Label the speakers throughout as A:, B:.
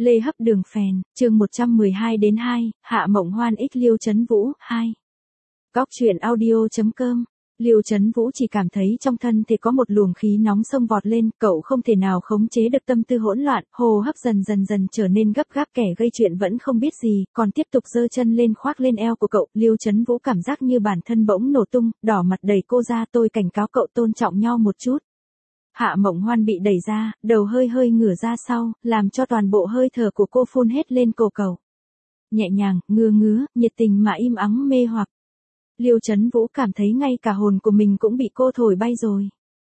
A: Lê Hấp Đường Phèn, chương 112 đến 2, Hạ Mộng Hoan ích Liêu Chấn Vũ, 2. Góc truyện audio.com. Liêu Chấn Vũ chỉ cảm thấy trong thân thể có một luồng khí nóng xông vọt lên, cậu không thể nào khống chế được tâm tư hỗn loạn, hô hấp dần trở nên gấp gáp, kẻ gây chuyện vẫn không biết gì, còn tiếp tục giơ chân lên khoác lên eo của cậu. Liêu Chấn Vũ cảm giác như bản thân bỗng nổ tung, đỏ mặt đẩy cô ra, tôi cảnh cáo cậu tôn trọng nhau một chút. Hạ Mộng Hoan bị đẩy ra, đầu hơi ngửa ra sau, làm cho toàn bộ hơi thở của cô phun hết lên cổ cậu. Nhẹ nhàng, ngứa, nhiệt tình mà im ắng mê hoặc. Liêu Chấn Vũ cảm thấy ngay cả hồn của mình cũng bị cô thổi bay rồi.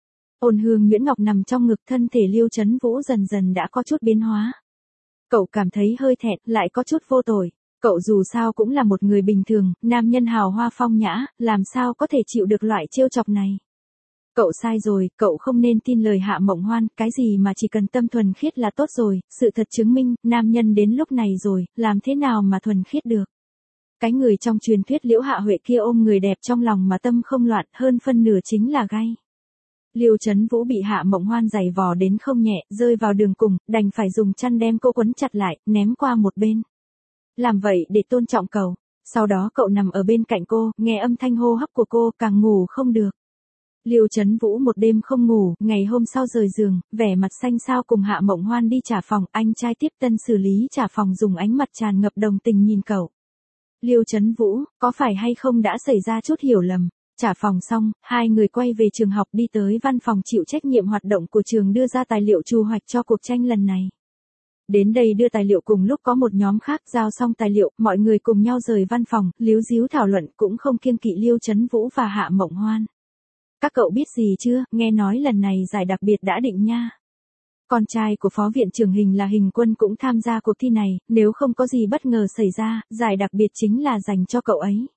A: Ôn hương nhuyễn ngọc nằm trong ngực, thân thể Liêu Chấn Vũ dần đã có chút biến hóa. Cậu cảm thấy hơi thẹn, lại có chút vô tội. Cậu dù sao cũng là một người bình thường, nam nhân hào hoa phong nhã, làm sao có thể chịu được loại trêu chọc này. Cậu sai rồi, cậu không nên tin lời Hạ Mộng Hoan, cái gì mà chỉ cần tâm thuần khiết là tốt rồi, sự thật chứng minh, nam nhân đến lúc này rồi, làm thế nào mà thuần khiết được. Cái người trong truyền thuyết Liễu Hạ Huệ kia ôm người đẹp trong lòng mà tâm không loạn, hơn phân nửa chính là gay. Liêu Chấn Vũ bị Hạ Mộng Hoan giày vò đến không nhẹ, rơi vào đường cùng, đành phải dùng chăn đem cô quấn chặt lại, ném qua một bên. Làm vậy để tôn trọng cậu. Sau đó cậu nằm ở bên cạnh cô, nghe âm thanh hô hấp của cô, càng ngủ không được. Liêu Chấn Vũ một đêm không ngủ, ngày hôm sau rời giường, vẻ mặt xanh xao cùng Hạ Mộng Hoan đi trả phòng, anh trai tiếp tân xử lý trả phòng dùng ánh mặt tràn ngập đồng tình nhìn cậu. Liêu Chấn Vũ, có phải hay không đã xảy ra chút hiểu lầm? Trả phòng xong, hai người quay về trường học, đi tới văn phòng chịu trách nhiệm hoạt động của trường đưa ra tài liệu chu hoạch cho cuộc tranh lần này. Đến đây đưa tài liệu cùng lúc có một nhóm khác, giao xong tài liệu, mọi người cùng nhau rời văn phòng, líu díu thảo luận, cũng không kiêng kỵ Liêu Chấn Vũ và Hạ Mộng Hoan. Các cậu biết gì chưa, nghe nói lần này giải đặc biệt đã định nha. Con trai của phó viện trưởng Hình là Hình Quân cũng tham gia cuộc thi này, nếu không có gì bất ngờ xảy ra, giải đặc biệt chính là dành cho cậu ấy.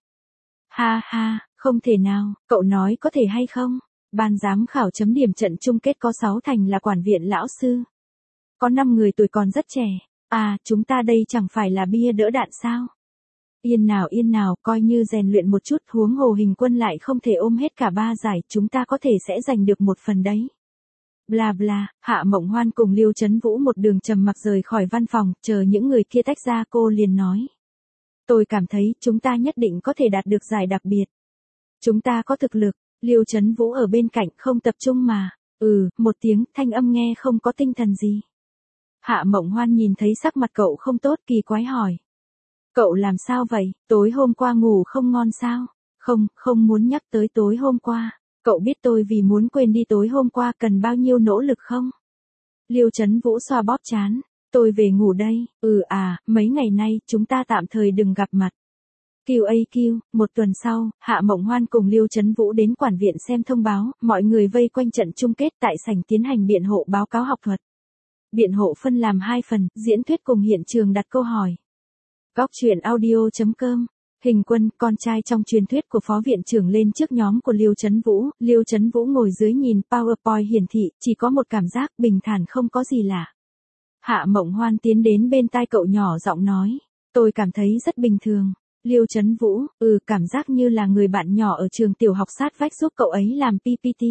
A: Ha ha, không thể nào, cậu nói có thể hay không? Ban giám khảo chấm điểm trận chung kết có 6 thành là quản viện lão sư. Có 5 người tuổi còn rất trẻ, chúng ta đây chẳng phải là bia đỡ đạn sao? Yên nào, coi như rèn luyện một chút, huống hồ Hình Quân lại không thể ôm hết cả 3 giải, chúng ta có thể sẽ giành được một phần đấy. Bla bla, Hạ Mộng Hoan cùng Liêu Chấn Vũ một đường trầm mặc rời khỏi văn phòng, chờ những người kia tách ra cô liền nói. Tôi cảm thấy chúng ta nhất định có thể đạt được giải đặc biệt. Chúng ta có thực lực. Liêu Chấn Vũ ở bên cạnh không tập trung mà. Một tiếng, thanh âm nghe không có tinh thần gì. Hạ Mộng Hoan nhìn thấy sắc mặt cậu không tốt, kỳ quái hỏi. Cậu làm sao vậy, tối hôm qua ngủ không ngon sao? Không muốn nhắc tới tối hôm qua. Cậu biết tôi vì muốn quên đi tối hôm qua cần bao nhiêu nỗ lực không? Liêu Chấn Vũ xoa bóp trán. Tôi về ngủ đây. Mấy ngày nay chúng ta tạm thời đừng gặp mặt. QAQ, một tuần sau, Hạ Mộng Hoan cùng Liêu Chấn Vũ đến quản viện xem thông báo, mọi người vây quanh trận chung kết tại sảnh tiến hành biện hộ báo cáo học thuật. Biện hộ phân làm 2 phần, diễn thuyết cùng hiện trường đặt câu hỏi. Góc truyện audio.com. Hình Quân, con trai trong truyền thuyết của phó viện trưởng lên trước nhóm của Liêu Chấn Vũ ngồi dưới nhìn PowerPoint hiển thị, chỉ có một cảm giác bình thản không có gì lạ. Hạ Mộng Hoan tiến đến bên tai cậu nhỏ giọng nói, tôi cảm thấy rất bình thường. Liêu Chấn Vũ, cảm giác như là người bạn nhỏ ở trường tiểu học sát vách giúp cậu ấy làm PPT.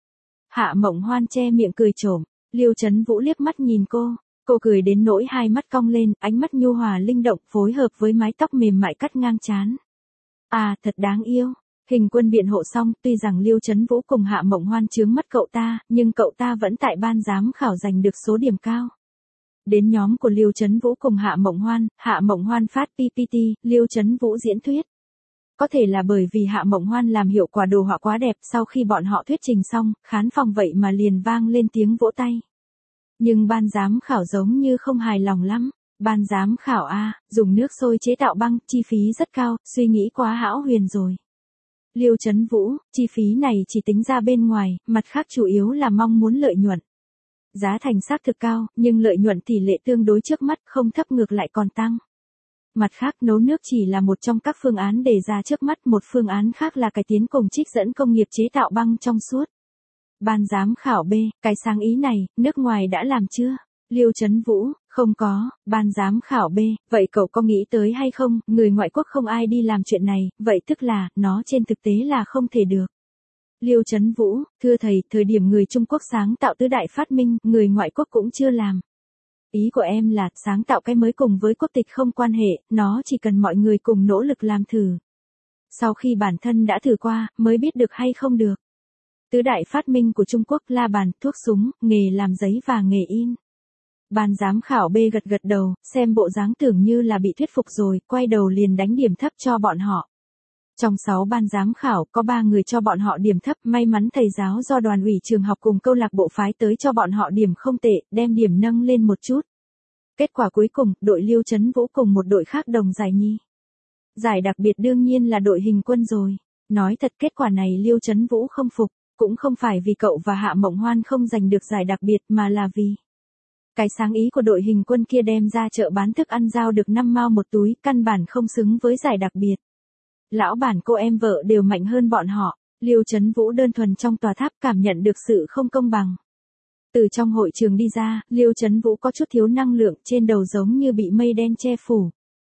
A: Hạ Mộng Hoan che miệng cười trộm, Liêu Chấn Vũ liếc mắt nhìn cô cười đến nỗi hai mắt cong lên, ánh mắt nhu hòa linh động phối hợp với mái tóc mềm mại cắt ngang trán. Thật đáng yêu. Hình Quân biện hộ xong, tuy rằng Liêu Chấn Vũ cùng Hạ Mộng Hoan chướng mắt cậu ta, nhưng cậu ta vẫn tại ban giám khảo giành được số điểm cao. Đến nhóm của Liêu Chấn Vũ cùng Hạ Mộng Hoan phát PPT, Liêu Chấn Vũ diễn thuyết. Có thể là bởi vì Hạ Mộng Hoan làm hiệu quả đồ họa quá đẹp, sau khi bọn họ thuyết trình xong, khán phòng vậy mà liền vang lên tiếng vỗ tay. Nhưng ban giám khảo giống như không hài lòng lắm. Ban giám khảo dùng nước sôi chế tạo băng, chi phí rất cao, suy nghĩ quá hão huyền rồi. Liêu Chấn Vũ, chi phí này chỉ tính ra bên ngoài, mặt khác chủ yếu là mong muốn lợi nhuận. Giá thành xác thực cao, nhưng lợi nhuận tỷ lệ tương đối trước mắt, không thấp ngược lại còn tăng. Mặt khác nấu nước chỉ là một trong các phương án đề ra trước mắt, một phương án khác là cải tiến cùng trích dẫn công nghiệp chế tạo băng trong suốt. Ban giám khảo B, cái sáng ý này, nước ngoài đã làm chưa? Liêu Chấn Vũ, không có. Ban giám khảo B, vậy cậu có nghĩ tới hay không, người ngoại quốc không ai đi làm chuyện này, vậy tức là, nó trên thực tế là không thể được. Liêu Chấn Vũ, thưa thầy, thời điểm người Trung Quốc sáng tạo tứ đại phát minh, người ngoại quốc cũng chưa làm. Ý của em là, sáng tạo cái mới cùng với quốc tịch không quan hệ, nó chỉ cần mọi người cùng nỗ lực làm thử. Sau khi bản thân đã thử qua, mới biết được hay không được. Tứ đại phát minh của Trung Quốc: la bàn, thuốc súng, nghề làm giấy và nghề in. Ban giám khảo B gật gật đầu, xem bộ dáng tưởng như là bị thuyết phục rồi, quay đầu liền đánh điểm thấp cho bọn họ. Trong 6 ban giám khảo, có 3 người cho bọn họ điểm thấp, may mắn thầy giáo do đoàn ủy trường học cùng câu lạc bộ phái tới cho bọn họ điểm không tệ, đem điểm nâng lên một chút. Kết quả cuối cùng, đội Liêu Chấn Vũ cùng một đội khác đồng giải nhì. Giải đặc biệt đương nhiên là đội Hình Quân rồi. Nói thật, kết quả này Liêu Chấn Vũ không phục, cũng không phải vì cậu và Hạ Mộng Hoan không giành được giải đặc biệt mà là vì cái sáng ý của đội Hình Quân kia đem ra chợ bán thức ăn giao được 5 mao một túi, căn bản không xứng với giải đặc biệt. Lão bản cô em vợ đều mạnh hơn bọn họ. Liêu Chấn Vũ đơn thuần trong tòa tháp cảm nhận được sự không công bằng. Từ trong hội trường đi ra, Liêu Chấn Vũ có chút thiếu năng lượng, trên đầu giống như bị mây đen che phủ.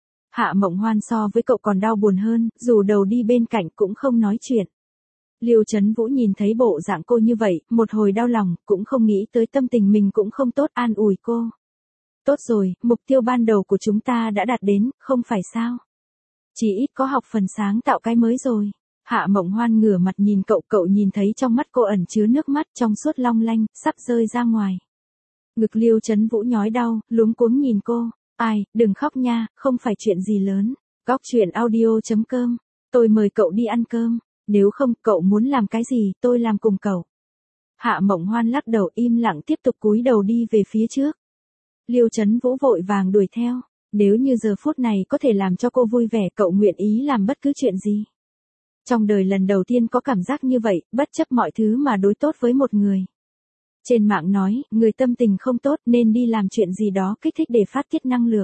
A: Hạ Mộng Hoan so với cậu còn đau buồn hơn, dù đầu đi bên cạnh cũng không nói chuyện. Liêu Chấn Vũ nhìn thấy bộ dạng cô như vậy, một hồi đau lòng, cũng không nghĩ tới tâm tình mình cũng không tốt, an ủi cô. Tốt rồi, mục tiêu ban đầu của chúng ta đã đạt đến, không phải sao? Chỉ ít có học phần sáng tạo cái mới rồi. Hạ Mộng Hoan ngửa mặt nhìn cậu, cậu nhìn thấy trong mắt cô ẩn chứa nước mắt trong suốt long lanh, sắp rơi ra ngoài. Ngực Liêu Chấn Vũ nhói đau, luống cuống nhìn cô. Ai, đừng khóc nha, không phải chuyện gì lớn. Góc truyện audio.com. Tôi mời cậu đi ăn cơm. Nếu không, cậu muốn làm cái gì, tôi làm cùng cậu. Hạ Mộng Hoan lắc đầu im lặng tiếp tục cúi đầu đi về phía trước. Liêu Chấn Vũ vội vàng đuổi theo. Nếu như giờ phút này có thể làm cho cô vui vẻ, cậu nguyện ý làm bất cứ chuyện gì. Trong đời lần đầu tiên có cảm giác như vậy, bất chấp mọi thứ mà đối tốt với một người. Trên mạng nói, người tâm tình không tốt nên đi làm chuyện gì đó kích thích để phát tiết năng lượng.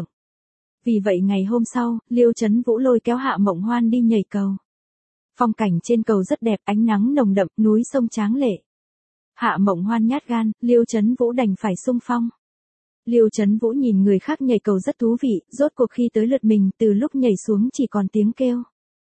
A: Vì vậy ngày hôm sau, Liêu Chấn Vũ lôi kéo Hạ Mộng Hoan đi nhảy cầu. Phong cảnh trên cầu rất đẹp, ánh nắng nồng đậm, núi sông tráng lệ. Hạ Mộng Hoan nhát gan, Liêu Chấn Vũ đành phải xung phong. Liêu Chấn Vũ nhìn người khác nhảy cầu rất thú vị, rốt cuộc khi tới lượt mình, từ lúc nhảy xuống chỉ còn tiếng kêu.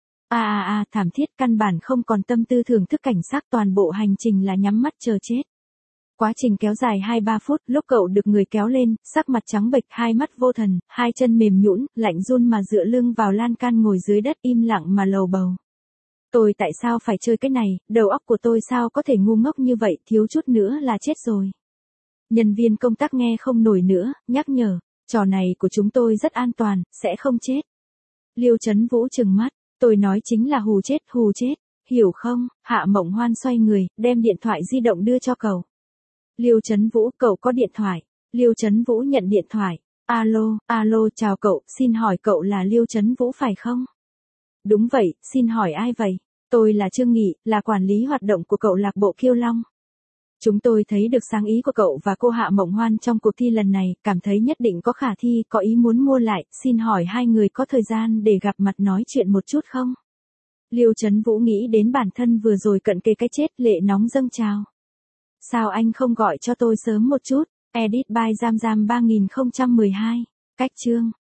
A: Thảm thiết, căn bản không còn tâm tư thưởng thức cảnh sắc, toàn bộ hành trình là nhắm mắt chờ chết. Quá trình kéo dài 2-3 phút, lúc cậu được người kéo lên, sắc mặt trắng bệch, hai mắt vô thần, hai chân mềm nhũn, lạnh run mà dựa lưng vào lan can ngồi dưới đất im lặng mà lầu bầu. Tôi tại sao phải chơi cái này, đầu óc của tôi sao có thể ngu ngốc như vậy, thiếu chút nữa là chết rồi. Nhân viên công tác nghe không nổi nữa, nhắc nhở, trò này của chúng tôi rất an toàn, sẽ không chết. Liêu Chấn Vũ trừng mắt, tôi nói chính là hù chết, hiểu không? Hạ Mộng Hoan xoay người, đem điện thoại di động đưa cho cậu. Liêu Chấn Vũ, cậu có điện thoại. Liêu Chấn Vũ nhận điện thoại. Alo, chào cậu, xin hỏi cậu là Liêu Chấn Vũ phải không? Đúng vậy, xin hỏi ai vậy? Tôi là Trương Nghị, là quản lý hoạt động của câu lạc bộ Kiêu Long. Chúng tôi thấy được sáng ý của cậu và cô Hạ Mộng Hoan trong cuộc thi lần này, cảm thấy nhất định có khả thi, có ý muốn mua lại, xin hỏi hai người có thời gian để gặp mặt nói chuyện một chút không? Liêu Chấn Vũ nghĩ đến bản thân vừa rồi cận kề cái chết, lệ nóng dâng trào. Sao anh không gọi cho tôi sớm một chút? Edit by Giam Giam 3012. Cách chương